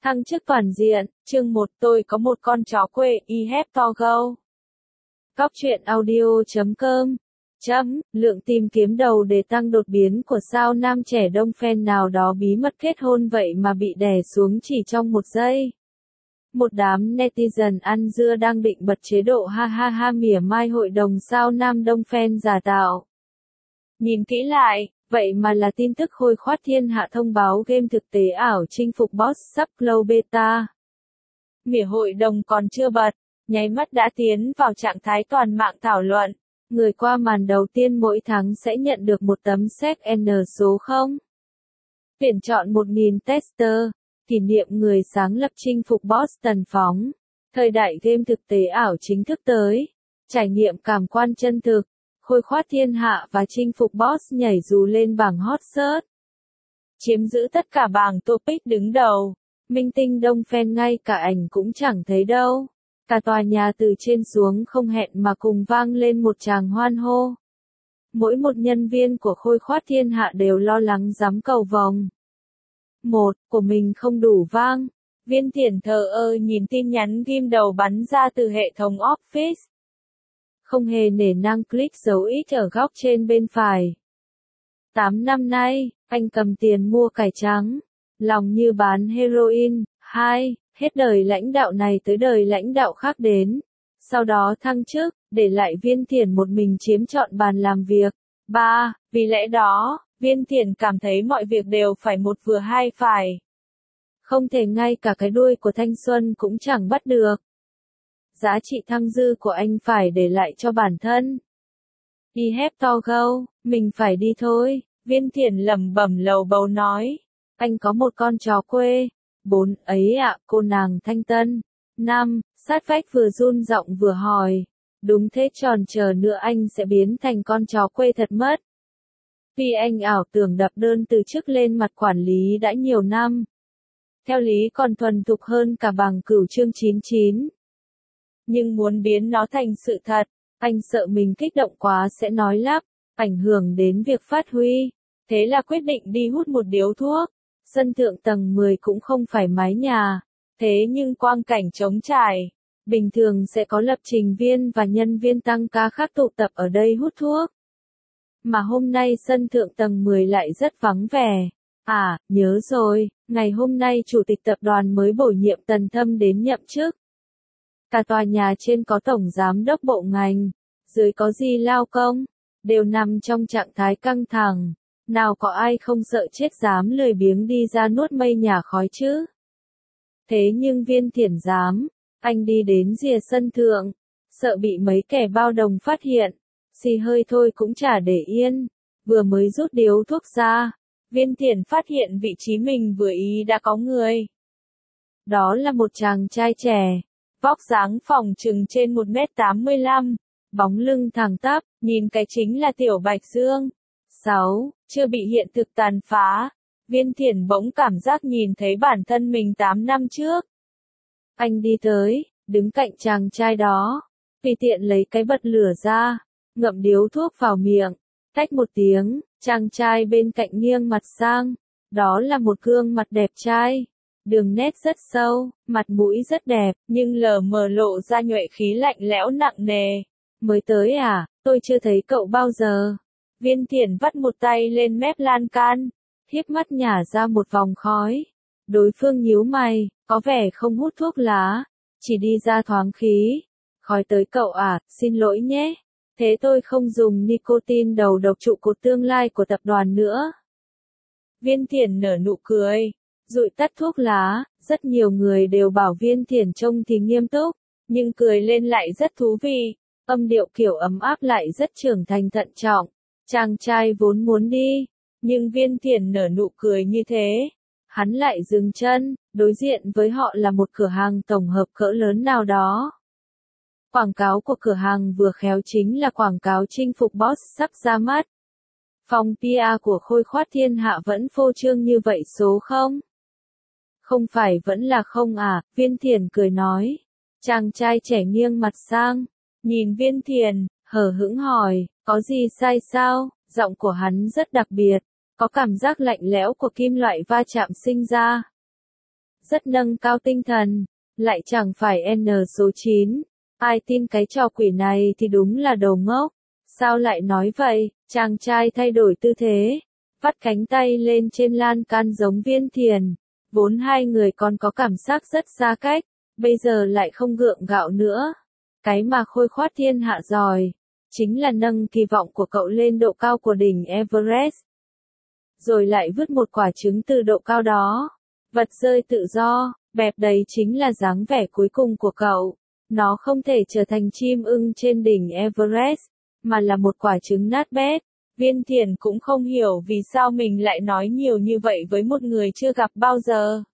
Thăng chức toàn diện, chương 1 tôi có một con chó quê, I have doggo. Góc truyện audio.com Lượng tìm kiếm đầu để tăng đột biến của sao nam trẻ đông fan nào đó bí mật kết hôn vậy mà bị đè xuống chỉ trong một giây. Một đám netizen ăn dưa đang định bật chế độ ha ha ha mỉa mai hội đồng sao nam đông fan giả tạo. Nhìn kỹ lại, vậy mà là tin tức khôi khoát thiên hạ thông báo game thực tế ảo chinh phục boss sắp close beta. Mỉa hội đồng còn chưa bật, nháy mắt đã tiến vào trạng thái toàn mạng thảo luận. Người qua màn đầu tiên mỗi tháng sẽ nhận được một tấm séc N số 0. Tuyển chọn 1.000 tester, kỷ niệm người sáng lập chinh phục boss tần phóng. Thời đại game thực tế ảo chính thức tới. Trải nghiệm cảm quan chân thực, khôi khoát thiên hạ và chinh phục boss nhảy dù lên bảng hot search. Chiếm giữ tất cả bảng topic đứng đầu. Minh tinh đông fan ngay cả ảnh cũng chẳng thấy đâu. Cả tòa nhà từ trên xuống không hẹn mà cùng vang lên một tràng hoan hô. Mỗi một nhân viên của khôi khoát thiên hạ đều lo lắng dám cầu vồng. Một, của mình không đủ vang. Viên Thiển thờ ơ nhìn tin nhắn ghim đầu bắn ra từ hệ thống Office. Không hề nể nang click dấu X ở góc trên bên phải. 8 năm nay, anh cầm tiền mua cải trắng. Lòng như bán heroin. 2. Hết đời lãnh đạo này tới đời lãnh đạo khác đến. Sau đó thăng chức, để lại Viên Thiển một mình chiếm trọn bàn làm việc. 3. Vì lẽ đó, Viên Thiển cảm thấy mọi việc đều phải một vừa hai phải. Không thể ngay cả cái đuôi của thanh xuân cũng chẳng bắt được. Giá trị thăng dư của anh phải để lại cho bản thân. Đi hép to gâu, mình phải đi thôi, Viên Thiển lẩm bẩm lầu bầu nói. Anh có một con chó quê. 4. Ấy ạ, cô nàng thanh tân. 5. Sát vách vừa run giọng vừa hỏi. Đúng thế, tròn chờ nữa anh sẽ biến thành con chó quê thật mất. Vì anh ảo tưởng đập đơn từ chức lên mặt quản lý đã nhiều năm. Theo lý còn thuần thục hơn cả bằng cửu chương 99. Nhưng muốn biến nó thành sự thật, anh sợ mình kích động quá sẽ nói lắp, ảnh hưởng đến việc phát huy. Thế là quyết định đi hút một điếu thuốc. Sân thượng tầng 10 cũng không phải mái nhà, thế nhưng quang cảnh trống trải. Bình thường sẽ có lập trình viên và nhân viên tăng ca khác tụ tập ở đây hút thuốc. Mà hôm nay sân thượng tầng 10 lại rất vắng vẻ. À, nhớ rồi, ngày hôm nay chủ tịch tập đoàn mới bổ nhiệm Tần Thâm đến nhậm chức. Cả tòa nhà trên có tổng giám đốc bộ ngành, dưới có Di lao công, đều nằm trong trạng thái căng thẳng. Nào có ai không sợ chết dám lười biếng đi ra nuốt mây nhà khói chứ. Thế nhưng Viên Thiển dám, anh đi đến rìa sân thượng, sợ bị mấy kẻ bao đồng phát hiện, xì hơi thôi cũng chả để yên, vừa mới rút điếu thuốc ra, Viên Thiển phát hiện vị trí mình vừa ý đã có người. Đó là một chàng trai trẻ, vóc dáng phỏng chừng trên 1m85, bóng lưng thẳng tắp, nhìn cái chính là Tiểu Bạch Dương. 6. Chưa bị hiện thực tàn phá, Viên Thiển bỗng cảm giác nhìn thấy bản thân mình 8 năm trước. Anh đi tới, đứng cạnh chàng trai đó, tùy tiện lấy cái bật lửa ra, ngậm điếu thuốc vào miệng, tách một tiếng, chàng trai bên cạnh nghiêng mặt sang, đó là một gương mặt đẹp trai, đường nét rất sâu, mặt mũi rất đẹp, nhưng lờ mờ lộ ra nhuệ khí lạnh lẽo nặng nề. Mới tới à, tôi chưa thấy cậu bao giờ. Viên Thiển vắt một tay lên mép lan can, híp mắt nhả ra một vòng khói. Đối phương nhíu mày, có vẻ không hút thuốc lá, chỉ đi ra thoáng khí. Khói tới cậu à, xin lỗi nhé. Thế tôi không dùng nicotine đầu độc trụ cột tương lai của tập đoàn nữa. Viên Thiển nở nụ cười, dụi tắt thuốc lá, rất nhiều người đều bảo Viên Thiển trông thì nghiêm túc, nhưng cười lên lại rất thú vị, âm điệu kiểu ấm áp lại rất trưởng thành thận trọng. Chàng trai vốn muốn đi, nhưng Viên Thiển nở nụ cười như thế. Hắn lại dừng chân, đối diện với họ là một cửa hàng tổng hợp cỡ lớn nào đó. Quảng cáo của cửa hàng vừa khéo chính là quảng cáo chinh phục boss sắp ra mắt. Phòng PR của khôi khoát thiên hạ vẫn phô trương như vậy số 0. Không phải vẫn là không à, Viên Thiển cười nói. Chàng trai trẻ nghiêng mặt sang, nhìn Viên Thiển, hờ hững hỏi, có gì sai sao? Giọng của hắn rất đặc biệt, có cảm giác lạnh lẽo của kim loại va chạm sinh ra. rất nâng cao tinh thần, lại chẳng phải N số 9. Ai tin cái trò quỷ này thì đúng là đồ ngốc. Sao lại nói vậy? Chàng trai thay đổi tư thế, vắt cánh tay lên trên lan can giống Viên Thiền. Vốn hai người còn có cảm giác rất xa cách, bây giờ lại không gượng gạo nữa. Cái mà Khôi Khoát thiên hạ giỏi, chính là nâng kỳ vọng của cậu lên độ cao của đỉnh Everest. Rồi lại vứt một quả trứng từ độ cao đó. Vật rơi tự do, bẹp đấy chính là dáng vẻ cuối cùng của cậu. Nó không thể trở thành chim ưng trên đỉnh Everest, mà là một quả trứng nát bét. Viên Thiền cũng không hiểu vì sao mình lại nói nhiều như vậy với một người chưa gặp bao giờ.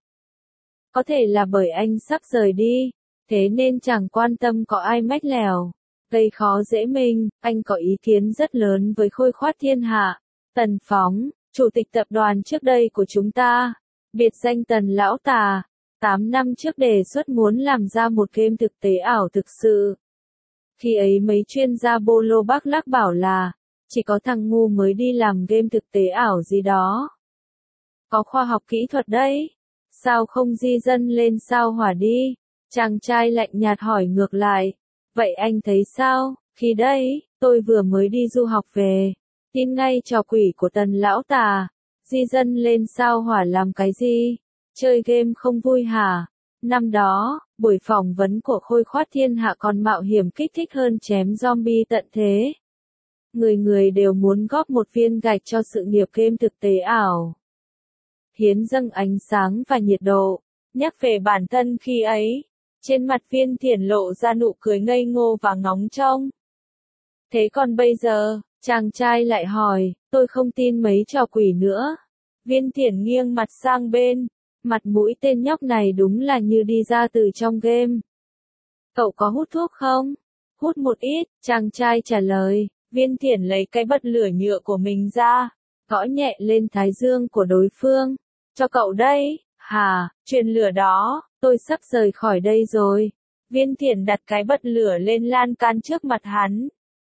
Có thể là bởi anh sắp rời đi, thế nên chẳng quan tâm có ai mách lèo, gây khó dễ mình. Anh có ý kiến rất lớn với Khôi Khoát thiên hạ. Tần Phóng, chủ tịch tập đoàn trước đây của chúng ta, biệt danh Tần Lão Tà, 8 năm trước đề xuất muốn làm ra một game thực tế ảo thực sự. Khi ấy mấy chuyên gia bô lô Bắc Lắc bảo là, chỉ có thằng ngu mới đi làm game thực tế ảo gì đó. Có khoa học kỹ thuật đấy, sao không di dân lên sao Hỏa đi? Chàng trai lạnh nhạt hỏi ngược lại, vậy anh thấy sao? Khi đấy, tôi vừa mới đi du học về, tin ngay trò quỷ của Tần Lão Tà, di dân lên sao Hỏa làm cái gì? Chơi game không vui hả? Năm đó, buổi phỏng vấn của Khôi Khoát thiên hạ còn mạo hiểm kích thích hơn chém zombie tận thế. Người người đều muốn góp một viên gạch cho sự nghiệp game thực tế ảo. Hiến dâng ánh sáng và nhiệt độ. Nhắc về bản thân khi ấy, trên mặt Viên Thiền lộ ra nụ cười ngây ngô và ngóng trông. Thế còn bây giờ, chàng trai lại hỏi, tôi không tin mấy trò quỷ nữa. Viên Thiền nghiêng mặt sang bên, mặt mũi tên nhóc này đúng là như đi ra từ trong game. Cậu có hút thuốc không? Hút một ít, chàng trai trả lời. Viên Thiền lấy cái bật lửa nhựa của mình ra, gõ nhẹ lên thái dương của đối phương. Cho cậu đây, hả, truyền lửa đó, tôi sắp rời khỏi đây rồi. Viên Thiền đặt cái bật lửa lên lan can trước mặt hắn.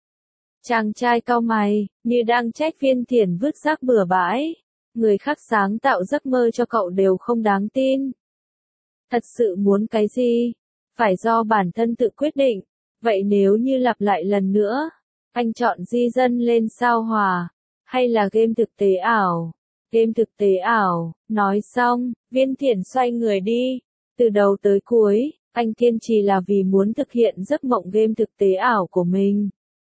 Chàng trai cau mày, như đang trách Viên Thiền vứt rác bừa bãi. Người khác sáng tạo giấc mơ cho cậu đều không đáng tin. Thật sự muốn cái gì? Phải do bản thân tự quyết định. Vậy nếu như lặp lại lần nữa, anh chọn di dân lên sao Hỏa, hay là game thực tế ảo? Game thực tế ảo, nói xong, Viên Thiền xoay người đi. Từ đầu tới cuối, anh kiên trì là vì muốn thực hiện giấc mộng game thực tế ảo của mình.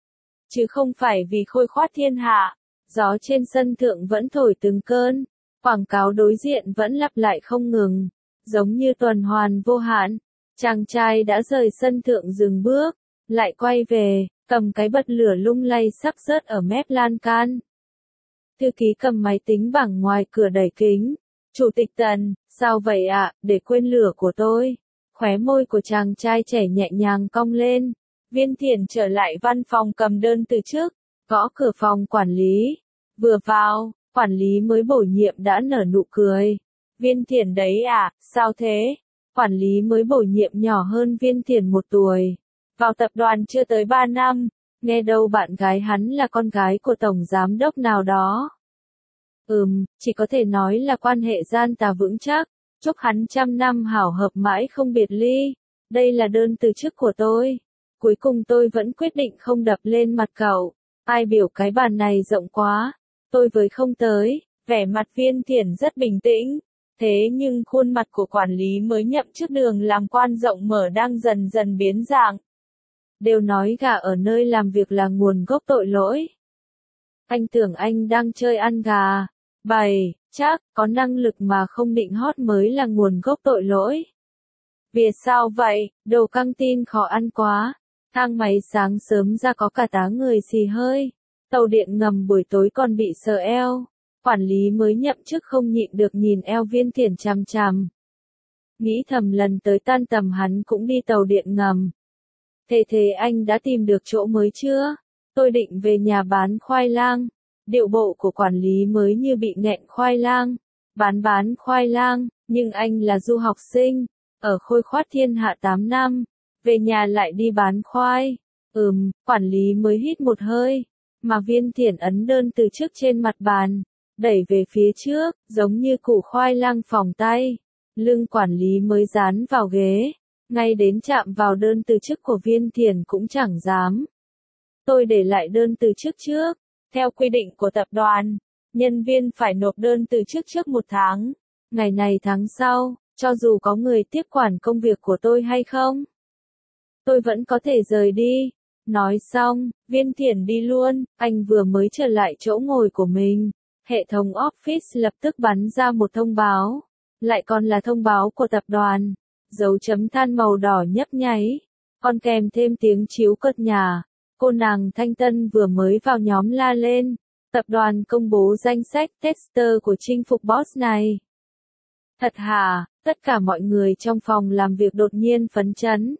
Chứ không phải vì Khôi Khoát thiên hạ. Gió trên sân thượng vẫn thổi từng cơn, quảng cáo đối diện vẫn lặp lại không ngừng, giống như tuần hoàn vô hạn. Chàng trai đã rời sân thượng dừng bước, lại quay về, cầm cái bật lửa lung lay sắp rớt ở mép lan can. Thư ký cầm máy tính bảng ngoài cửa đẩy kính. Chủ tịch Tần, sao vậy ạ, để quên lửa của tôi. Khóe môi của chàng trai trẻ nhẹ nhàng cong lên. Viên Thiền trở lại văn phòng cầm đơn từ trước, gõ cửa phòng quản lý. Vừa vào, quản lý mới bổ nhiệm đã nở nụ cười. Viên Thiền đấy à, sao thế? Quản lý mới bổ nhiệm nhỏ hơn Viên Thiền 1 tuổi. Vào tập đoàn chưa tới 3 năm, nghe đâu bạn gái hắn là con gái của tổng giám đốc nào đó. Chỉ có thể nói là quan hệ gian tà vững chắc, chúc hắn 100 năm hảo hợp mãi không biệt ly. Đây là đơn từ chức của tôi. Cuối cùng tôi vẫn quyết định không đập lên mặt cậu. Ai biểu cái bàn này rộng quá. Tôi với không tới. Vẻ mặt Viên Thiền rất bình tĩnh. Thế nhưng khuôn mặt của quản lý mới nhậm chức đường làm quan rộng mở đang dần dần biến dạng. Đều nói gà ở nơi làm việc là nguồn gốc tội lỗi. Anh tưởng anh đang chơi ăn gà. Bày, chắc, có năng lực mà không định hót mới là nguồn gốc tội lỗi. Vì sao vậy, đồ căng tin khó ăn quá. Thang máy sáng sớm ra có cả tá người xì hơi. Tàu điện ngầm buổi tối còn bị sờ eo. Quản lý mới nhậm chức không nhịn được nhìn eo Viên Thiền chằm chằm. Nghĩ thầm lần tới tan tầm hắn cũng đi tàu điện ngầm. Thế anh đã tìm được chỗ mới chưa? Tôi định về nhà bán khoai lang. Điệu bộ của quản lý mới như bị nghẹn khoai lang. Bán khoai lang, nhưng anh là du học sinh, ở Khôi Khoát thiên hạ 8 năm. Về nhà lại đi bán khoai. Quản lý mới hít một hơi. Mà Viên Thiền ấn đơn từ trước trên mặt bàn. Đẩy về phía trước, giống như củ khoai lang phỏng tay. lưng quản lý mới dán vào ghế, ngay đến chạm vào đơn từ chức của Viên Thiển cũng chẳng dám. Tôi để lại đơn từ chức trước. Theo quy định của tập đoàn, nhân viên phải nộp đơn từ chức trước 1 tháng. Ngày này tháng sau, cho dù có người tiếp quản công việc của tôi hay không, tôi vẫn có thể rời đi. Nói xong, Viên Thiển đi luôn, anh vừa mới trở lại chỗ ngồi của mình. Hệ thống Office lập tức bắn ra một thông báo. Lại còn là thông báo của tập đoàn. Dấu chấm than màu đỏ nhấp nháy. Còn kèm thêm tiếng chíu cợt nhả. Cô nàng thanh tân vừa mới vào nhóm la lên. Tập đoàn công bố danh sách tester của chinh phục boss này. Thật hả? Tất cả mọi người trong phòng làm việc đột nhiên phấn chấn.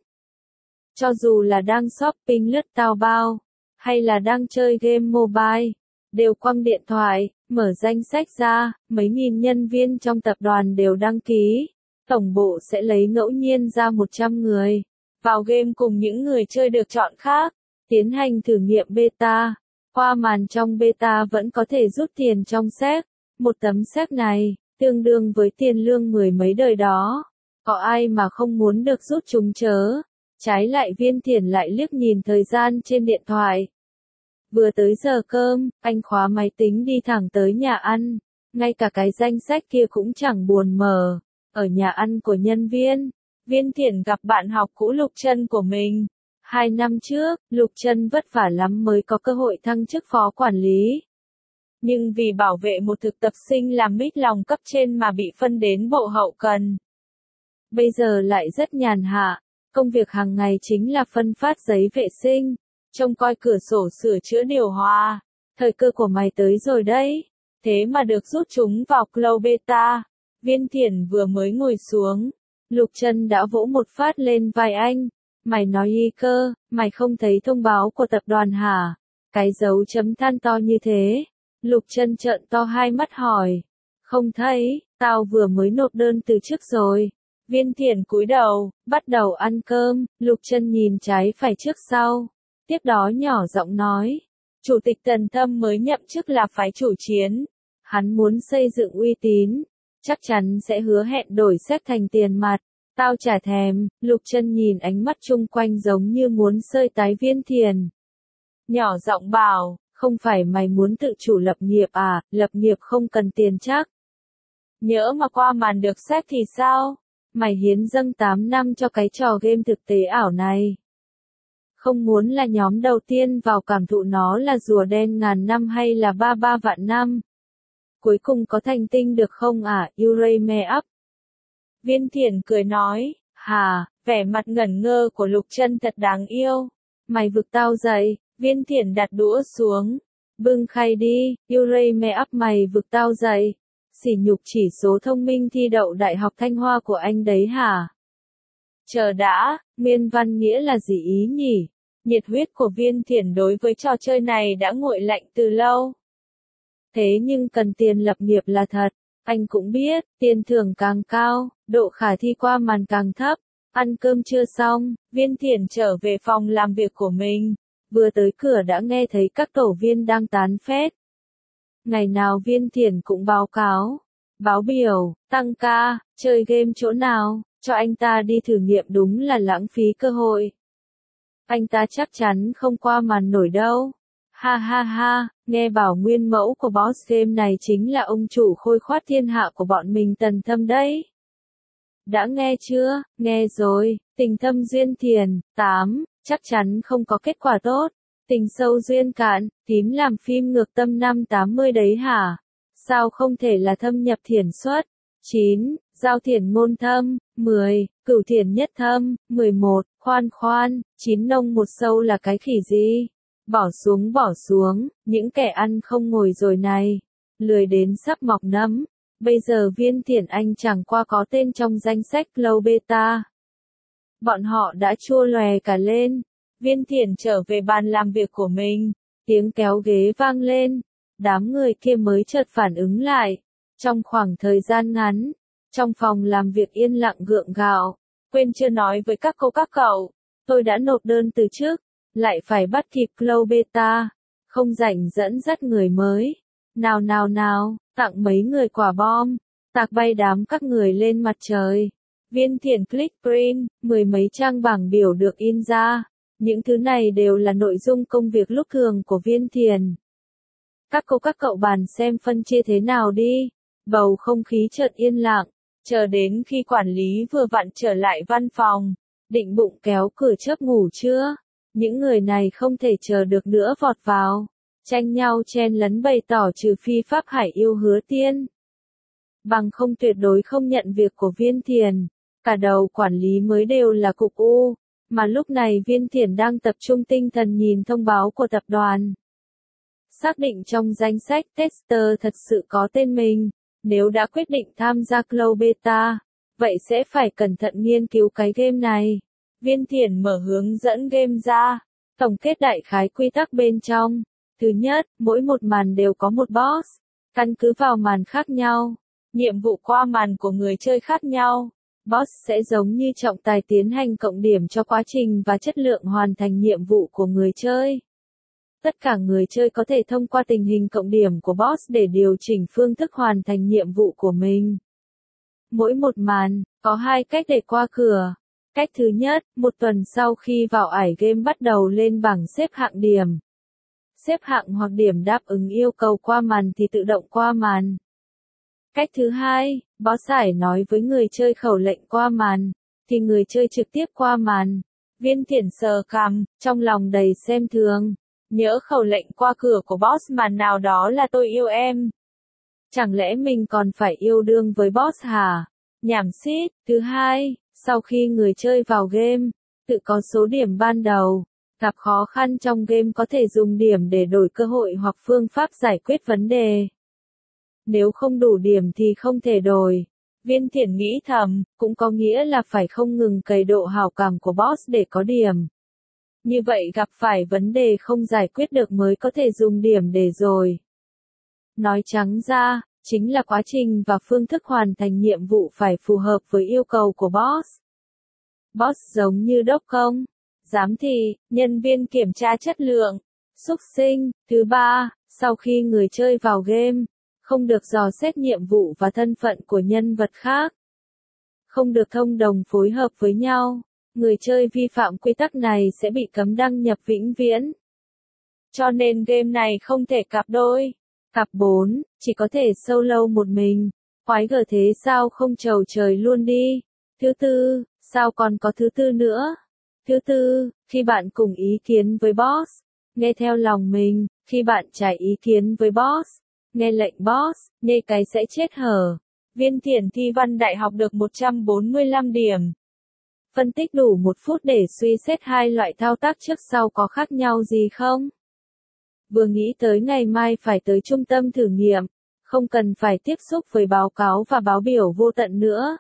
Cho dù là đang shopping lướt Taobao, hay là đang chơi game mobile, đều quăng điện thoại, mở danh sách ra, mấy nghìn nhân viên trong tập đoàn đều đăng ký. Tổng bộ sẽ lấy ngẫu nhiên ra 100 người, vào game cùng những người chơi được chọn khác, tiến hành thử nghiệm beta. Qua màn trong beta vẫn có thể rút tiền trong séc. Một tấm séc này, tương đương với tiền lương 10 mấy đời đó. Có ai mà không muốn được rút chúng chớ. Trái lại Viên Thiển lại liếc nhìn thời gian trên điện thoại. Vừa tới giờ cơm, anh khóa máy tính đi thẳng tới nhà ăn. Ngay cả cái danh sách kia cũng chẳng buồn mở. Ở nhà ăn của nhân viên, Viên Thiển gặp bạn học cũ Lục Trân của mình. 2 năm trước, Lục Trân vất vả lắm mới có cơ hội thăng chức phó quản lý. Nhưng vì bảo vệ một thực tập sinh làm mít lòng cấp trên mà bị phân đến bộ hậu cần. Bây giờ lại rất nhàn hạ. Công việc hàng ngày chính là phân phát giấy vệ sinh, trông coi cửa sổ sửa chữa điều hòa. Thời cơ của mày tới rồi đấy. Thế mà được rút chúng vào Cloud Beta. Viên Thiển vừa mới ngồi xuống. Lục Trân đã vỗ một phát lên vai anh. Mày nói y cơ, mày không thấy thông báo của tập đoàn hả? Cái dấu chấm than to như thế. Lục Trân trợn to hai mắt hỏi. Không thấy, tao vừa mới nộp đơn từ chức rồi. Viên Thiển cúi đầu, bắt đầu ăn cơm. Lục Trân nhìn trái phải trước sau. Tiếp đó nhỏ giọng nói. Chủ tịch Tần Thâm mới nhậm chức là phái chủ chiến. Hắn muốn xây dựng uy tín. Chắc chắn sẽ hứa hẹn đổi séc thành tiền mặt. Tao chả thèm. Lục Trân nhìn ánh mắt chung quanh giống như muốn sơi tái Viên Thiển. Nhỏ giọng bảo, không phải mày muốn tự chủ lập nghiệp à, lập nghiệp không cần tiền chắc. Nhỡ mà qua màn được séc thì sao? Mày hiến dâng 8 năm cho cái trò game thực tế ảo này. Không muốn là nhóm đầu tiên vào cảm thụ nó là rùa đen ngàn năm hay là 33 vạn năm. Cuối cùng có thành tinh được không à, Urame up. Viên Thiển cười nói, hà, vẻ mặt ngẩn ngơ của Lục Trân thật đáng yêu. Mày vực tao dậy. Viên Thiển đặt đũa xuống. Bưng khay đi, Urame up mày vực tao dậy. Sỉ nhục chỉ số thông minh thi đậu Đại học Thanh Hoa của anh đấy hả? Chờ đã, nguyên văn nghĩa là gì ý nhỉ? Nhiệt huyết của Viên Thiển đối với trò chơi này đã nguội lạnh từ lâu. Thế nhưng cần tiền lập nghiệp là thật. Anh cũng biết, tiền thưởng càng cao, độ khả thi qua màn càng thấp. Ăn cơm chưa xong, Viên Thiển trở về phòng làm việc của mình. Vừa tới cửa đã nghe thấy các tổ viên đang tán phét. Ngày nào Viên Thiển cũng báo cáo, báo biểu, tăng ca, chơi game chỗ nào, cho anh ta đi thử nghiệm đúng là lãng phí cơ hội. Anh ta chắc chắn không qua màn nổi đâu. Ha ha ha, nghe bảo nguyên mẫu của boss game này chính là ông chủ khôi khoát thiên hạ của bọn mình Tần Thâm đấy. Đã nghe chưa? Nghe rồi, tình thâm duyên thiền, 8, chắc chắn không có kết quả tốt. Tình sâu duyên cạn, tím làm phim ngược tâm năm 80 đấy hả? Sao không thể là thâm nhập thiển xuất? 9, giao thiển ngôn thâm, 10, cửu thiển nhất thâm, 11, khoan, 9 nông một sâu là cái khỉ gì? Bỏ xuống, những kẻ ăn không ngồi rồi này. Lười đến sắp mọc nấm. Bây giờ Viên Thiển anh chẳng qua có tên trong danh sách Cloud Beta. Bọn họ đã chua lòe cả lên. Viên Thiển trở về bàn làm việc của mình. Tiếng kéo ghế vang lên. Đám người kia mới chợt phản ứng lại. Trong khoảng thời gian ngắn, trong phòng làm việc yên lặng gượng gạo. Quên chưa nói với các cô các cậu. Tôi đã nộp đơn từ chức. Lại phải bắt kịp Cloud Beta. Không rảnh dẫn dắt người mới. Nào, tặng mấy người quả bom. tạc bay đám các người lên mặt trời. Viên Thiển click print, mười mấy trang bảng biểu được in ra. Những thứ này đều là nội dung công việc lúc thường của Viên Thiển. Các cô các cậu bàn xem phân chia thế nào đi. Bầu không khí chợt yên lặng, chờ đến khi quản lý vừa vặn trở lại văn phòng, định bụng kéo cửa chớp ngủ trưa. Những người này không thể chờ được nữa vọt vào, tranh nhau chen lấn bày tỏ trừ phi Pháp Hải yêu Hứa Tiên. Bằng không tuyệt đối không nhận việc của Viên Thiển. Cả đầu quản lý mới đều là cục U, mà lúc này Viên Thiển đang tập trung tinh thần nhìn thông báo của tập đoàn. Xác định trong danh sách tester thật sự có tên mình, nếu đã quyết định tham gia Cloud Beta, vậy sẽ phải cẩn thận nghiên cứu cái game này. Viên Thiển mở hướng dẫn game ra, tổng kết đại khái quy tắc bên trong. Thứ nhất, mỗi một màn đều có một boss, căn cứ vào màn khác nhau, nhiệm vụ qua màn của người chơi khác nhau. Boss sẽ giống như trọng tài tiến hành cộng điểm cho quá trình và chất lượng hoàn thành nhiệm vụ của người chơi. Tất cả người chơi có thể thông qua tình hình cộng điểm của boss để điều chỉnh phương thức hoàn thành nhiệm vụ của mình. Mỗi một màn, có hai cách để qua cửa. Cách thứ nhất, một tuần sau khi vào ải game bắt đầu lên bảng xếp hạng điểm. Xếp hạng hoặc điểm đáp ứng yêu cầu qua màn thì tự động qua màn. Cách thứ hai, boss ải nói với người chơi khẩu lệnh qua màn, thì người chơi trực tiếp qua màn. Viên Thiển sờ cằm, trong lòng đầy xem thường. Nhớ khẩu lệnh qua cửa của boss màn nào đó là tôi yêu em. Chẳng lẽ mình còn phải yêu đương với boss hả? Nhảm xít. Thứ hai, sau khi người chơi vào game, tự có số điểm ban đầu, gặp khó khăn trong game có thể dùng điểm để đổi cơ hội hoặc phương pháp giải quyết vấn đề. Nếu không đủ điểm thì không thể đổi. Viên Thiển nghĩ thầm, cũng có nghĩa là phải không ngừng cày độ hảo cảm của boss để có điểm. Như vậy gặp phải vấn đề không giải quyết được mới có thể dùng điểm để rồi. Nói trắng ra, chính là quá trình và phương thức hoàn thành nhiệm vụ phải phù hợp với yêu cầu của boss. Boss giống như đốc công, giám thị, nhân viên kiểm tra chất lượng, xúc sinh. Thứ ba, sau khi người chơi vào game, không được dò xét nhiệm vụ và thân phận của nhân vật khác. Không được thông đồng phối hợp với nhau. Người chơi vi phạm quy tắc này sẽ bị cấm đăng nhập vĩnh viễn. Cho nên game này không thể cặp đôi. Cặp 4, chỉ có thể solo một mình. Quái gở thế sao không chầu trời luôn đi. Thứ tư, sao còn có thứ tư nữa. Thứ tư, khi bạn cùng ý kiến với boss, nghe theo lòng mình. Khi bạn trái ý kiến với boss, nghe lệnh boss, nghe cái sẽ chết hở. Viên Thiển thi văn đại học được 145 điểm. Phân tích đủ 1 phút để suy xét hai loại thao tác trước sau có khác nhau gì không? Vừa nghĩ tới ngày mai phải tới trung tâm thử nghiệm, không cần phải tiếp xúc với báo cáo và báo biểu vô tận nữa.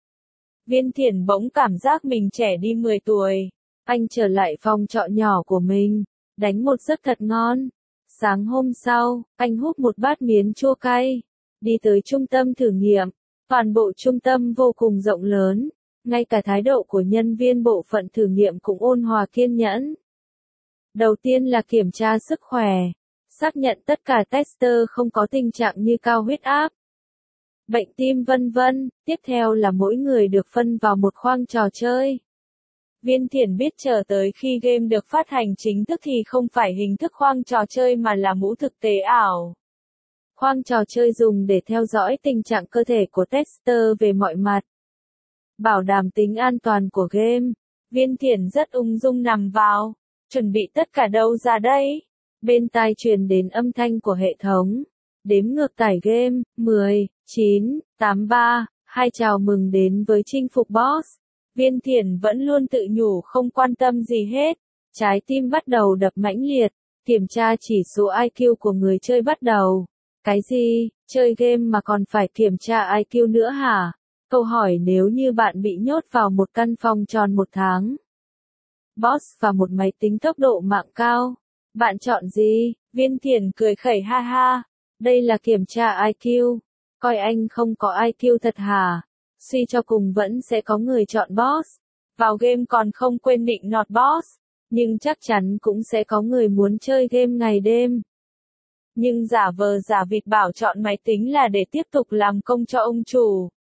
Viên Thiển bỗng cảm giác mình trẻ đi 10 tuổi. Anh trở lại phòng trọ nhỏ của mình, đánh một giấc thật ngon. Sáng hôm sau, anh húp một bát miến chua cay, đi tới trung tâm thử nghiệm. Toàn bộ trung tâm vô cùng rộng lớn, ngay cả thái độ của nhân viên bộ phận thử nghiệm cũng ôn hòa kiên nhẫn. Đầu tiên là kiểm tra sức khỏe, xác nhận tất cả tester không có tình trạng như cao huyết áp, bệnh tim vân vân. Tiếp theo là mỗi người được phân vào một khoang trò chơi. Viên Thiển biết chờ tới khi game được phát hành chính thức thì không phải hình thức khoang trò chơi mà là mũ thực tế ảo. Khoang trò chơi dùng để theo dõi tình trạng cơ thể của tester về mọi mặt. Bảo đảm tính an toàn của game. Viên Thiển rất ung dung nằm vào, chuẩn bị tất cả đâu ra đây. Bên tai truyền đến âm thanh của hệ thống. Đếm ngược tải game, 10, 9, 8, 3, 2 chào mừng đến với chinh phục boss. Viên Thiển vẫn luôn tự nhủ không quan tâm gì hết. Trái tim bắt đầu đập mãnh liệt, kiểm tra chỉ số IQ của người chơi bắt đầu. Cái gì, chơi game mà còn phải kiểm tra IQ nữa hả? Câu hỏi nếu như bạn bị nhốt vào một căn phòng tròn 1 tháng. Boss và một máy tính tốc độ mạng cao. Bạn chọn gì? Viên Thiển cười khẩy ha ha. Đây là kiểm tra IQ. Coi anh không có IQ thật hả? Suy cho cùng vẫn sẽ có người chọn boss. Vào game còn không quên định nọt boss. Nhưng chắc chắn cũng sẽ có người muốn chơi game ngày đêm. nhưng giả vờ giả vịt bảo chọn máy tính là để tiếp tục làm công cho ông chủ.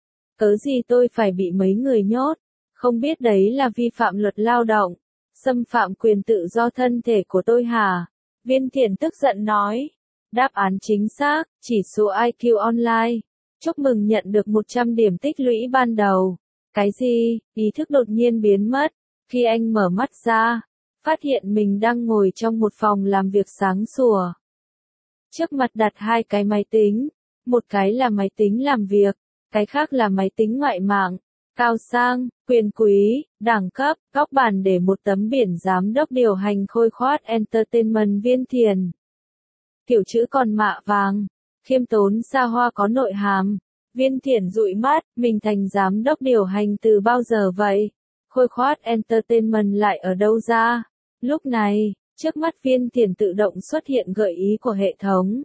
Cớ gì tôi phải bị mấy người nhốt, không biết đấy là vi phạm luật lao động, xâm phạm quyền tự do thân thể của tôi hả? Viên Thiển tức giận nói. Đáp án chính xác, chỉ số IQ online. Chúc mừng nhận được 100 điểm tích lũy ban đầu. Cái gì? Ý thức đột nhiên biến mất. Khi anh mở mắt ra, phát hiện mình đang ngồi trong một phòng làm việc sáng sủa. Trước mặt đặt hai cái máy tính. Một cái là máy tính làm việc, cái khác là máy tính ngoại mạng. Cao sang, quyền quý, đẳng cấp, góc bàn để một tấm biển giám đốc điều hành Khôi Khoát Entertainment Viên Thiển. Kiểu chữ còn mạ vàng, khiêm tốn xa hoa có nội hàm. Viên Thiển dụi mắt, mình thành giám đốc điều hành từ bao giờ vậy? Khôi Khoát Entertainment lại ở đâu ra? Lúc này, trước mắt Viên Thiển tự động xuất hiện gợi ý của hệ thống.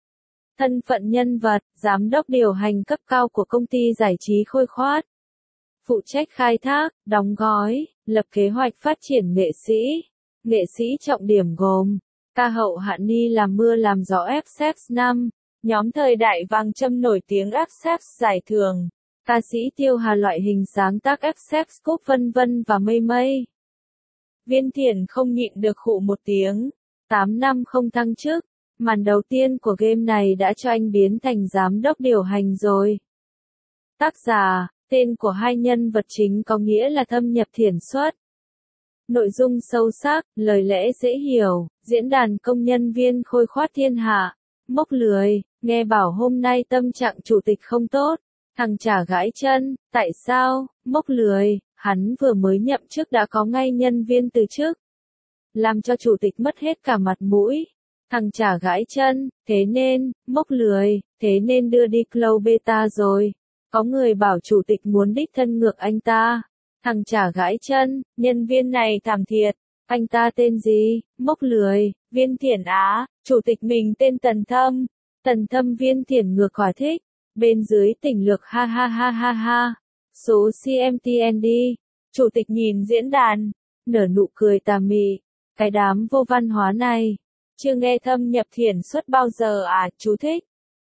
Thân phận nhân vật, giám đốc điều hành cấp cao của công ty giải trí Khôi Khoát. Phụ trách khai thác, đóng gói, lập kế hoạch phát triển nghệ sĩ. Nghệ sĩ trọng điểm gồm ca hậu Hạ Ni làm mưa làm gió FX5, nhóm thời đại vàng châm nổi tiếng FX giải thưởng, ca sĩ Tiêu Hà loại hình sáng tác FX Cúp vân vân và mây mây. Viên Thiển không nhịn được khụ một tiếng, 8 năm không thăng chức, màn đầu tiên của game này đã cho anh biến thành giám đốc điều hành rồi. Tác giả, tên của hai nhân vật chính có nghĩa là thâm nhập thiển xuất. Nội dung sâu sắc, lời lẽ dễ hiểu, diễn đàn công nhân viên Khôi Khoát thiên hạ. Mốc lười, nghe bảo hôm nay tâm trạng chủ tịch không tốt. Thằng chả gãi chân, tại sao? Mốc lười, hắn vừa mới nhậm chức đã có ngay nhân viên từ chức. Làm cho chủ tịch mất hết cả mặt mũi. Thằng chả gãi chân, thế nên, mốc lười, thế nên đưa đi close beta rồi. Có người bảo chủ tịch muốn đích thân ngược anh ta. Thằng chả gãi chân, nhân viên này thảm thiệt. Anh ta tên gì? Mốc lười, Viên Thiển á, chủ tịch mình tên Tần Thâm. Tần Thâm Viên Thiển ngược khỏi thích. Bên dưới tỉnh lược ha ha ha ha ha. Số CMTND. Chủ tịch nhìn diễn đàn, nở nụ cười tà mị. Cái đám vô văn hóa này. Chưa nghe thâm nhập thiển xuất bao giờ à, chú thích.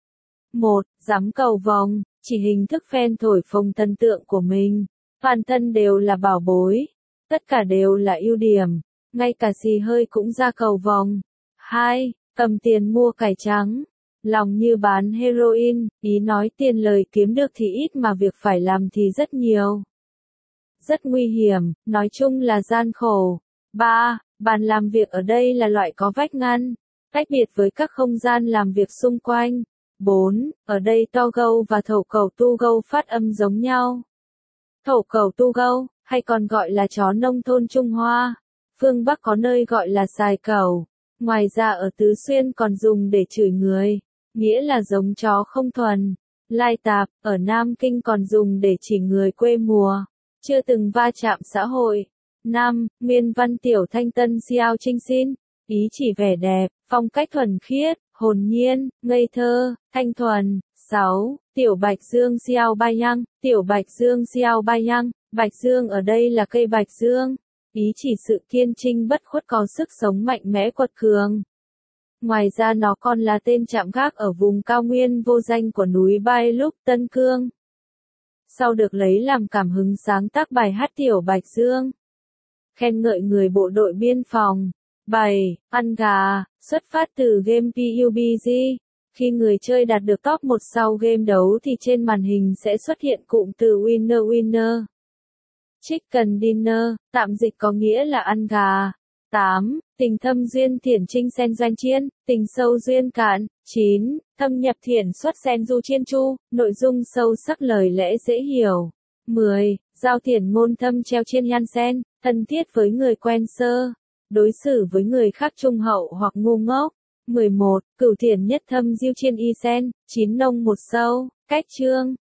1. Dám cầu vồng, chỉ hình thức fan thổi phồng thần tượng của mình. Toàn thân đều là bảo bối. Tất cả đều là ưu điểm. Ngay cả xì hơi cũng ra cầu vồng. 2. Cầm tiền mua cải trắng. Lòng như bán heroin, ý nói tiền lời kiếm được thì ít mà việc phải làm thì rất nhiều. Rất nguy hiểm, nói chung là gian khổ. 3. Bàn làm việc ở đây là loại có vách ngăn, tách biệt với các không gian làm việc xung quanh. 4. Ở đây to gâu và thổ cẩu tu gâu phát âm giống nhau. Thổ cẩu tu gâu, hay còn gọi là chó nông thôn Trung Hoa. Phương Bắc có nơi gọi là xài cẩu. Ngoài ra ở Tứ Xuyên còn dùng để chửi người, nghĩa là giống chó không thuần. Lai tạp, ở Nam Kinh còn dùng để chỉ người quê mùa, chưa từng va chạm xã hội. 5. Nguyên văn tiểu thanh tân xiao trinh xin, ý chỉ vẻ đẹp, phong cách thuần khiết, hồn nhiên, ngây thơ, thanh thuần. 6. Tiểu bạch dương xiao bai yang, tiểu bạch dương xiao bai yang, bạch dương ở đây là cây bạch dương, ý chỉ sự kiên trinh bất khuất có sức sống mạnh mẽ quật cường. Ngoài ra nó còn là tên trạm gác ở vùng cao nguyên vô danh của núi Bai Lúc Tân Cương. Sau được lấy làm cảm hứng sáng tác bài hát Tiểu Bạch Dương, khen ngợi người bộ đội biên phòng. 7. Ăn gà, xuất phát từ game PUBG. Khi người chơi đạt được top 1 sau game đấu thì trên màn hình sẽ xuất hiện cụm từ Winner Winner. Chicken Dinner, tạm dịch có nghĩa là ăn gà. 8. Tình thâm duyên thiển trinh sen doanh chiên, tình sâu duyên cạn. 9. Thâm nhập thiển xuất sen du chiên chu, nội dung sâu sắc lời lẽ dễ hiểu. 10. Giao thiển ngôn thâm treo chiên nhan sen, thân thiết với người quen sơ, đối xử với người khác trung hậu hoặc ngu ngốc. 11. Cửu thiển nhất thâm diêu chiên y sen, 9 nông một sâu. Cách chương